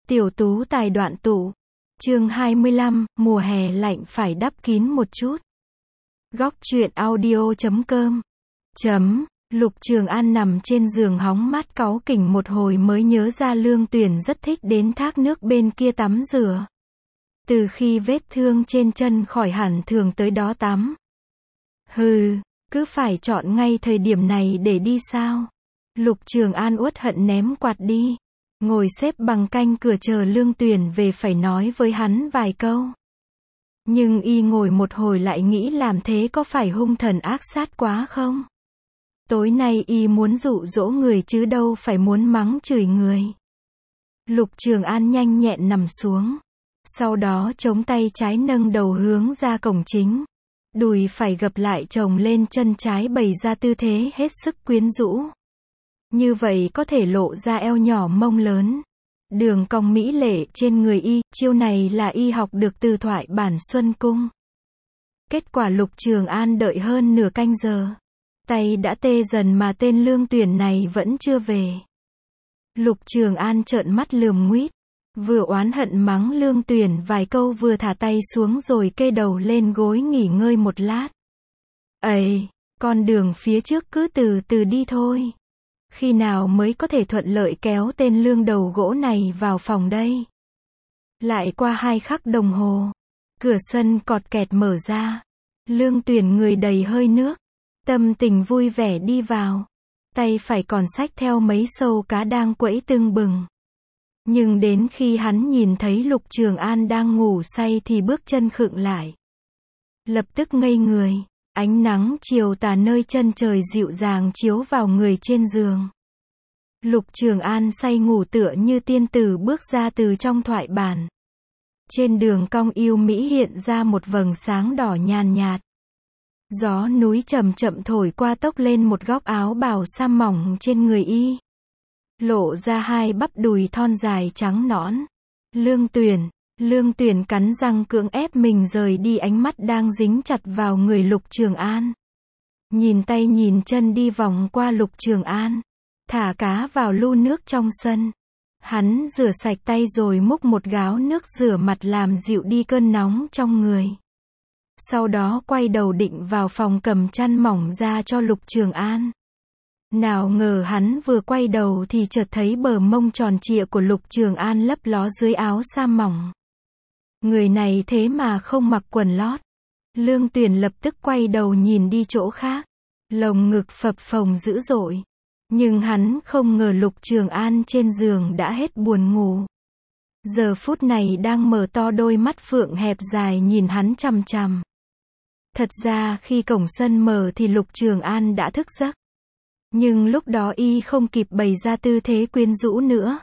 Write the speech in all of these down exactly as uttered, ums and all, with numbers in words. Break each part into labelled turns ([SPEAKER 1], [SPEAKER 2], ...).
[SPEAKER 1] Tiểu tú tài đoạn tụ. Chương hai mươi lăm, mùa hè lạnh phải đắp kín một chút. Góc truyện audio chấm com. Chấm, Lục Trường An nằm trên giường hóng mát cáu kỉnh một hồi mới nhớ ra Lương Tuyển rất thích đến thác nước bên kia tắm rửa. Từ khi vết thương trên chân khỏi hẳn thường tới đó tắm. Hừ, cứ phải chọn ngay thời điểm này để đi sao? Lục Trường An uất hận ném quạt đi. Ngồi xếp bằng canh cửa chờ Lương Tuyển về phải nói với hắn vài câu. Nhưng y ngồi một hồi lại nghĩ làm thế có phải hung thần ác sát quá không? Tối nay y muốn dụ dỗ người chứ đâu phải muốn mắng chửi người. Lục Trường An nhanh nhẹn nằm xuống. Sau đó chống tay trái nâng đầu hướng ra cổng chính. Đùi phải gập lại chồng lên chân trái bày ra tư thế hết sức quyến rũ. Như vậy có thể lộ ra eo nhỏ mông lớn. Đường cong mỹ lệ trên người y, chiêu này là y học được từ thoại bản Xuân Cung. Kết quả Lục Trường An đợi hơn nửa canh giờ. Tay đã tê dần mà tên Lương Tuyển này vẫn chưa về. Lục Trường An trợn mắt lườm nguýt. Vừa oán hận mắng Lương Tuyển vài câu vừa thả tay xuống rồi kê đầu lên gối nghỉ ngơi một lát. Ây, con đường phía trước cứ từ từ đi thôi. Khi nào mới có thể thuận lợi kéo tên Lương đầu gỗ này vào phòng đây? Lại qua hai khắc đồng hồ. Cửa sân cọt kẹt mở ra. Lương Tuyển người đầy hơi nước. Tâm tình vui vẻ đi vào. Tay phải còn xách theo mấy sâu cá đang quẫy tưng bừng. Nhưng đến khi hắn nhìn thấy Lục Trường An đang ngủ say thì bước chân khựng lại. Lập tức ngây người. Ánh nắng chiều tà nơi chân trời dịu dàng chiếu vào người trên giường. Lục Trường An say ngủ tựa như tiên tử bước ra từ trong thoại bản. Trên đường cong yêu mỹ hiện ra một vầng sáng đỏ nhàn nhạt. Gió núi chậm chậm thổi qua tóc lên một góc áo bào sam mỏng trên người y. Lộ ra hai bắp đùi thon dài trắng nõn. Lương Tuyển, Lương Tuyển cắn răng cưỡng ép mình rời đi ánh mắt đang dính chặt vào người Lục Trường An. Nhìn tay nhìn chân đi vòng qua Lục Trường An. Thả cá vào lu nước trong sân. Hắn rửa sạch tay rồi múc một gáo nước rửa mặt làm dịu đi cơn nóng trong người. Sau đó quay đầu định vào phòng cầm chăn mỏng ra cho Lục Trường An. Nào ngờ hắn vừa quay đầu thì chợt thấy bờ mông tròn trịa của Lục Trường An lấp ló dưới áo sam mỏng. Người này thế mà không mặc quần lót. Lương Tuyển lập tức quay đầu nhìn đi chỗ khác. Lồng ngực phập phồng dữ dội. Nhưng hắn không ngờ Lục Trường An trên giường đã hết buồn ngủ. Giờ phút này đang mở to đôi mắt phượng hẹp dài nhìn hắn chằm chằm. Thật ra khi cổng sân mở thì Lục Trường An đã thức giấc. Nhưng lúc đó y không kịp bày ra tư thế quyến rũ nữa.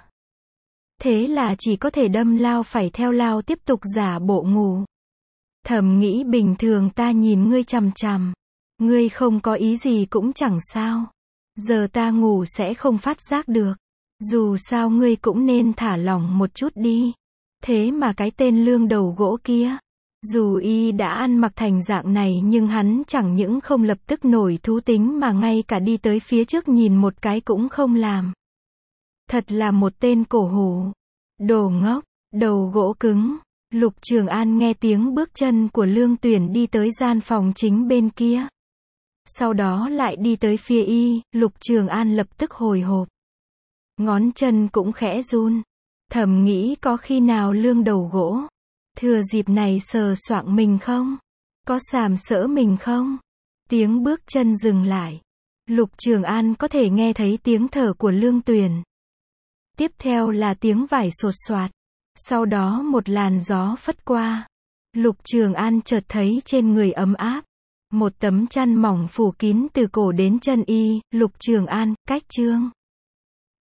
[SPEAKER 1] Thế là chỉ có thể đâm lao phải theo lao tiếp tục giả bộ ngủ. Thầm nghĩ bình thường ta nhìn ngươi chằm chằm. Ngươi không có ý gì cũng chẳng sao. Giờ ta ngủ sẽ không phát giác được. Dù sao ngươi cũng nên thả lỏng một chút đi. Thế mà cái tên Lương đầu gỗ kia. Dù y đã ăn mặc thành dạng này nhưng hắn chẳng những không lập tức nổi thú tính mà ngay cả đi tới phía trước nhìn một cái cũng không làm. Thật là một tên cổ hủ. Đồ ngốc, đầu gỗ cứng. Lục Trường An nghe tiếng bước chân của Lương Tuyển đi tới gian phòng chính bên kia. Sau đó lại đi tới phía y, Lục Trường An lập tức hồi hộp. Ngón chân cũng khẽ run. Thầm nghĩ có khi nào Lương đầu gỗ thừa dịp này sờ soạng mình không? Có sàm sỡ mình không? Tiếng bước chân dừng lại. Lục Trường An có thể nghe thấy tiếng thở của Lương Tuyển. Tiếp theo là tiếng vải sột soạt. Sau đó một làn gió phất qua. Lục Trường An chợt thấy trên người ấm áp. Một tấm chăn mỏng phủ kín từ cổ đến chân y. Lục Trường An, cách chương.